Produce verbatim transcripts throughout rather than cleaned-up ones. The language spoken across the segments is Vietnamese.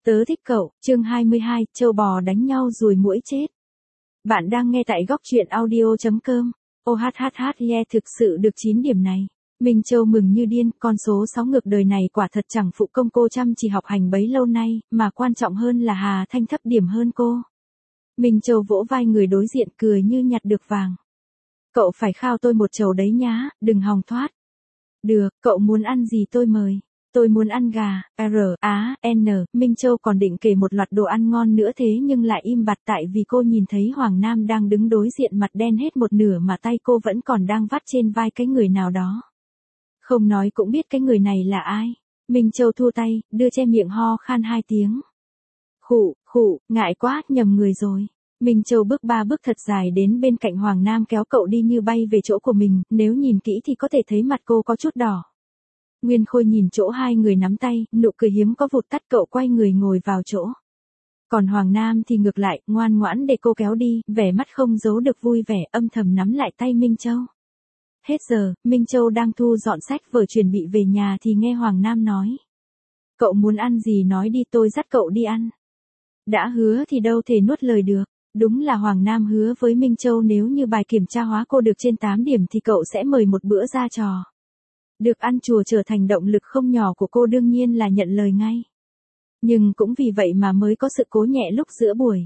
Tớ thích cậu, chương hai mươi hai, trâu bò đánh nhau ruồi muỗi chết. Bạn đang nghe tại góc truyện audio.com. Ô hát hát hát yeah, thực sự được chín điểm này. Minh Châu mừng như điên, con số sáu ngược đời này quả thật chẳng phụ công cô chăm chỉ học hành bấy lâu nay, mà quan trọng hơn là Hà Thanh thấp điểm hơn cô. Minh Châu vỗ vai người đối diện cười như nhặt được vàng. Cậu phải khao tôi một chầu đấy nhá, đừng hòng thoát. Được, cậu muốn ăn gì tôi mời. Tôi muốn ăn gà, R, A, N, Minh Châu còn định kể một loạt đồ ăn ngon nữa thế nhưng lại im bặt tại vì cô nhìn thấy Hoàng Nam đang đứng đối diện mặt đen hết một nửa mà tay cô vẫn còn đang vắt trên vai cái người nào đó. Không nói cũng biết cái người này là ai. Minh Châu thua tay, đưa che miệng ho khan hai tiếng. Khụ, khụ, ngại quá, nhầm người rồi. Minh Châu bước ba bước thật dài đến bên cạnh Hoàng Nam kéo cậu đi như bay về chỗ của mình, nếu nhìn kỹ thì có thể thấy mặt cô có chút đỏ. Nguyên Khôi nhìn chỗ hai người nắm tay, nụ cười hiếm có vụt tắt, cậu quay người ngồi vào chỗ. Còn Hoàng Nam thì ngược lại, ngoan ngoãn để cô kéo đi, vẻ mắt không giấu được vui vẻ, âm thầm nắm lại tay Minh Châu. Hết giờ, Minh Châu đang thu dọn sách vở chuẩn bị về nhà thì nghe Hoàng Nam nói. Cậu muốn ăn gì nói đi, tôi dắt cậu đi ăn. Đã hứa thì đâu thể nuốt lời được. Đúng là Hoàng Nam hứa với Minh Châu nếu như bài kiểm tra hóa cô được trên tám điểm thì cậu sẽ mời một bữa ra trò. Được ăn chùa trở thành động lực không nhỏ của cô đương nhiên là nhận lời ngay. Nhưng cũng vì vậy mà mới có sự cố nhẹ lúc giữa buổi.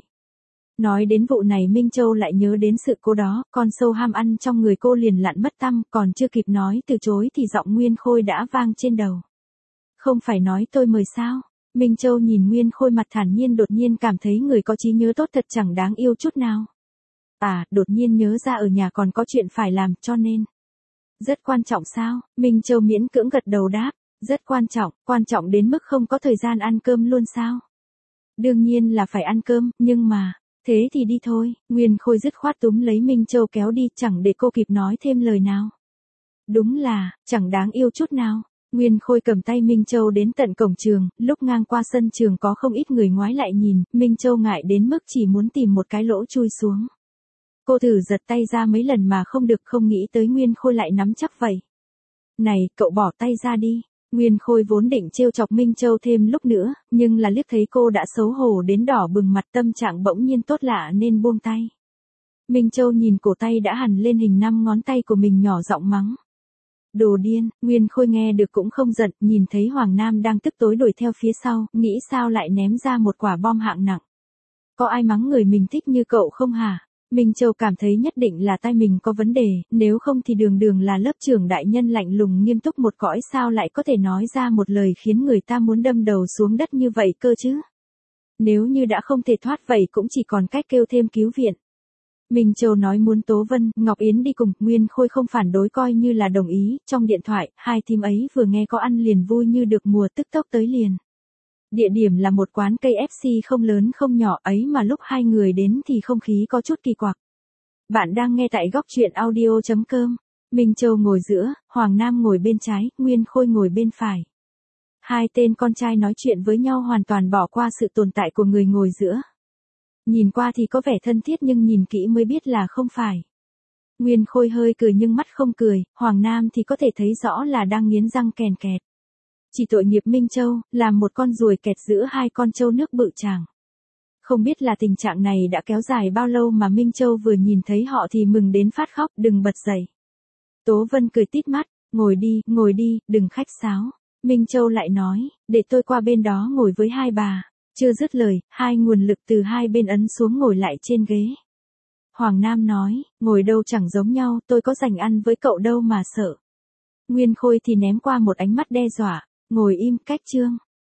Nói đến vụ này Minh Châu lại nhớ đến sự cố đó, con sâu ham ăn trong người cô liền lặn mất tăm, còn chưa kịp nói từ chối thì giọng Nguyên Khôi đã vang trên đầu. Không phải nói tôi mời sao? Minh Châu nhìn Nguyên Khôi mặt thản nhiên đột nhiên cảm thấy người có trí nhớ tốt thật chẳng đáng yêu chút nào. À, đột nhiên nhớ ra ở nhà còn có chuyện phải làm cho nên. Rất quan trọng sao? Minh Châu miễn cưỡng gật đầu đáp. Rất quan trọng, quan trọng đến mức không có thời gian ăn cơm luôn sao? Đương nhiên là phải ăn cơm, nhưng mà, thế thì đi thôi. Nguyên Khôi dứt khoát túm lấy Minh Châu kéo đi chẳng để cô kịp nói thêm lời nào. Đúng là, chẳng đáng yêu chút nào. Nguyên Khôi cầm tay Minh Châu đến tận cổng trường, lúc ngang qua sân trường có không ít người ngoái lại nhìn, Minh Châu ngại đến mức chỉ muốn tìm một cái lỗ chui xuống. Cô thử giật tay ra mấy lần mà không được, không nghĩ tới Nguyên Khôi lại nắm chắc vậy. Này, cậu bỏ tay ra đi. Nguyên Khôi vốn định trêu chọc Minh Châu thêm lúc nữa, nhưng là liếc thấy cô đã xấu hổ đến đỏ bừng mặt, tâm trạng bỗng nhiên tốt lạ nên buông tay. Minh Châu nhìn cổ tay đã hằn lên hình năm ngón tay của mình nhỏ giọng mắng. Đồ điên. Nguyên Khôi nghe được cũng không giận, nhìn thấy Hoàng Nam đang tức tối đuổi theo phía sau, nghĩ sao lại ném ra một quả bom hạng nặng. Có ai mắng người mình thích như cậu không hả? Minh Châu cảm thấy nhất định là tai mình có vấn đề, nếu không thì đường đường là lớp trưởng đại nhân lạnh lùng nghiêm túc một cõi sao lại có thể nói ra một lời khiến người ta muốn đâm đầu xuống đất như vậy cơ chứ. Nếu như đã không thể thoát vậy cũng chỉ còn cách kêu thêm cứu viện. Minh Châu nói muốn Tố Vân, Ngọc Yến đi cùng, Nguyên Khôi không phản đối coi như là đồng ý, trong điện thoại, hai team ấy vừa nghe có ăn liền vui như được mùa, tức tốc tới liền. Địa điểm là một quán cây ép xê không lớn không nhỏ ấy mà lúc hai người đến thì không khí có chút kỳ quặc. Bạn đang nghe tại góc truyện audio.com. Minh Châu ngồi giữa, Hoàng Nam ngồi bên trái, Nguyên Khôi ngồi bên phải. Hai tên con trai nói chuyện với nhau hoàn toàn bỏ qua sự tồn tại của người ngồi giữa. Nhìn qua thì có vẻ thân thiết nhưng nhìn kỹ mới biết là không phải. Nguyên Khôi hơi cười nhưng mắt không cười, Hoàng Nam thì có thể thấy rõ là đang nghiến răng kèn kẹt. Chỉ tội nghiệp Minh Châu, làm một con ruồi kẹt giữa hai con trâu nước bự chàng. Không biết là tình trạng này đã kéo dài bao lâu mà Minh Châu vừa nhìn thấy họ thì mừng đến phát khóc, đừng bật dậy. Tố Vân cười tít mắt, ngồi đi, ngồi đi, đừng khách sáo. Minh Châu lại nói, để tôi qua bên đó ngồi với hai bà. Chưa dứt lời, hai nguồn lực từ hai bên ấn xuống ngồi lại trên ghế. Hoàng Nam nói, ngồi đâu chẳng giống nhau, tôi có dành ăn với cậu đâu mà sợ. Nguyên Khôi thì ném qua một ánh mắt đe dọa, ngồi im, cách chương.